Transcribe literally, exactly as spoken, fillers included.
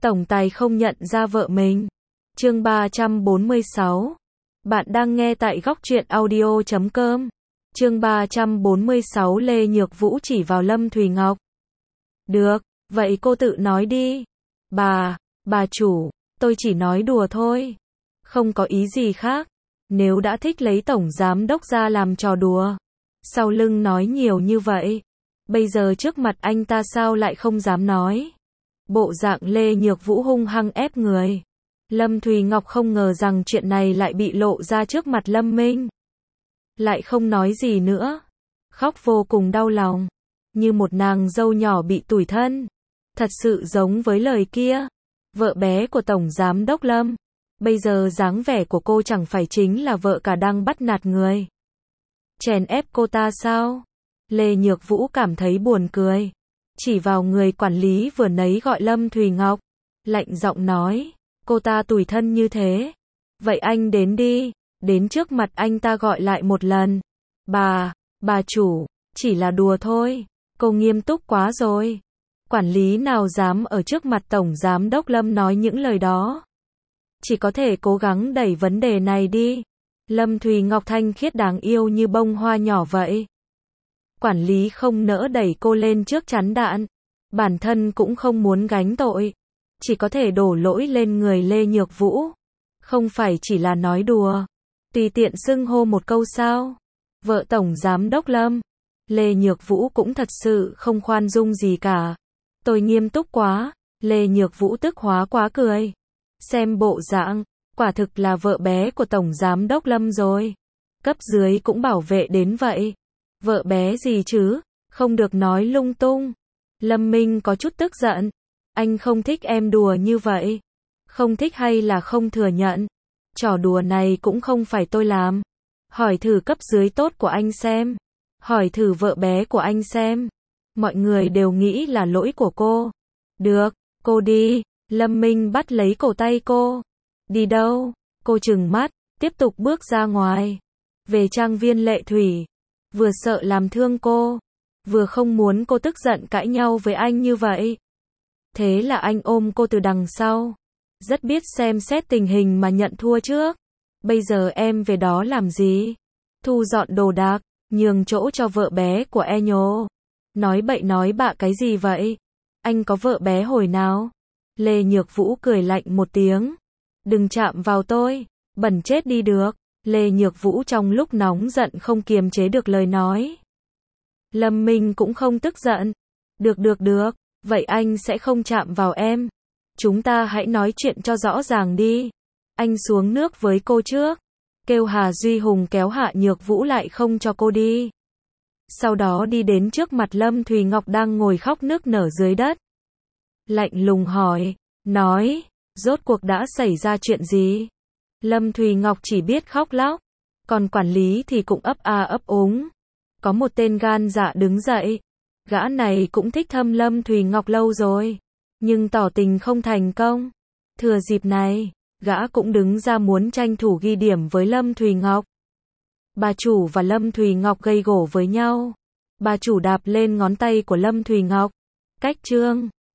tổng tài không nhận ra vợ mình. Chương ba trăm bốn mươi sáu. Bạn đang nghe tại góc truyện audio chấm com. Chương ba trăm bốn mươi sáu Lê Nhược Vũ chỉ vào Lâm Thùy Ngọc. Được, vậy cô tự nói đi. Bà, bà chủ, tôi chỉ nói đùa thôi. Không có ý gì khác. Nếu đã thích lấy tổng giám đốc ra làm trò đùa, sau lưng nói nhiều như vậy, bây giờ trước mặt anh ta sao lại không dám nói. Bộ dạng Lê Nhược Vũ hung hăng ép người. Lâm Thùy Ngọc không ngờ rằng chuyện này lại bị lộ ra trước mặt Lâm Minh. Lại không nói gì nữa. Khóc vô cùng đau lòng. Như một nàng dâu nhỏ bị tủi thân. Thật sự giống với lời kia. Vợ bé của Tổng Giám Đốc Lâm. Bây giờ dáng vẻ của cô chẳng phải chính là vợ cả đang bắt nạt người. Chèn ép cô ta sao? Lê Nhược Vũ cảm thấy buồn cười. Chỉ vào người quản lý vừa nấy gọi Lâm Thùy Ngọc. Lạnh giọng nói. Cô ta tủi thân như thế. Vậy anh đến đi. Đến trước mặt anh ta gọi lại một lần. Bà, bà chủ, chỉ là đùa thôi. Cô nghiêm túc quá rồi. Quản lý nào dám ở trước mặt Tổng Giám Đốc Lâm nói những lời đó. Chỉ có thể cố gắng đẩy vấn đề này đi. Lâm Thùy Ngọc thanh khiết đáng yêu như bông hoa nhỏ vậy. Quản lý không nỡ đẩy cô lên trước chắn đạn. Bản thân cũng không muốn gánh tội. Chỉ có thể đổ lỗi lên người Lê Nhược Vũ. Không phải chỉ là nói đùa. Tùy tiện xưng hô một câu sao. Vợ Tổng Giám Đốc Lâm. Lê Nhược Vũ cũng thật sự không khoan dung gì cả. Tôi nghiêm túc quá. Lê Nhược Vũ tức hóa quá cười. Xem bộ dạng, quả thực là vợ bé của Tổng Giám Đốc Lâm rồi. Cấp dưới cũng bảo vệ đến vậy. Vợ bé gì chứ, không được nói lung tung. Lâm Minh có chút tức giận. Anh không thích em đùa như vậy. Không thích hay là không thừa nhận. Trò đùa này cũng không phải tôi làm. Hỏi thử cấp dưới tốt của anh xem. Hỏi thử vợ bé của anh xem. Mọi người đều nghĩ là lỗi của cô. Được, cô đi. Lâm Minh bắt lấy cổ tay cô. Đi đâu? Cô trừng mắt, tiếp tục bước ra ngoài. Về trang viên Lệ Thủy. Vừa sợ làm thương cô, vừa không muốn cô tức giận cãi nhau với anh như vậy. Thế là anh ôm cô từ đằng sau. Rất biết xem xét tình hình mà nhận thua trước. Bây giờ em về đó làm gì? Thu dọn đồ đạc, nhường chỗ cho vợ bé của e nhô. Nói bậy nói bạ cái gì vậy? Anh có vợ bé hồi nào? Lê Nhược Vũ cười lạnh một tiếng. Đừng chạm vào tôi, bẩn chết đi được. Lê Nhược Vũ trong lúc nóng giận không kiềm chế được lời nói. Lâm Minh cũng không tức giận. Được được được, vậy anh sẽ không chạm vào em. Chúng ta hãy nói chuyện cho rõ ràng đi. Anh xuống nước với cô trước. Kêu Hà Duy Hùng kéo Hạ Nhược Vũ lại không cho cô đi. Sau đó đi đến trước mặt Lâm Thùy Ngọc đang ngồi khóc nức nở dưới đất. Lạnh lùng hỏi, nói, rốt cuộc đã xảy ra chuyện gì? Lâm Thùy Ngọc chỉ biết khóc lóc, còn quản lý thì cũng ấp a ấp úng. Có một tên gan dạ đứng dậy, gã này cũng thích thâm Lâm Thùy Ngọc lâu rồi, nhưng tỏ tình không thành công. Thừa dịp này, gã cũng đứng ra muốn tranh thủ ghi điểm với Lâm Thùy Ngọc. Bà chủ và Lâm Thùy Ngọc gây gổ với nhau. Bà chủ đạp lên ngón tay của Lâm Thùy Ngọc. Cách trương,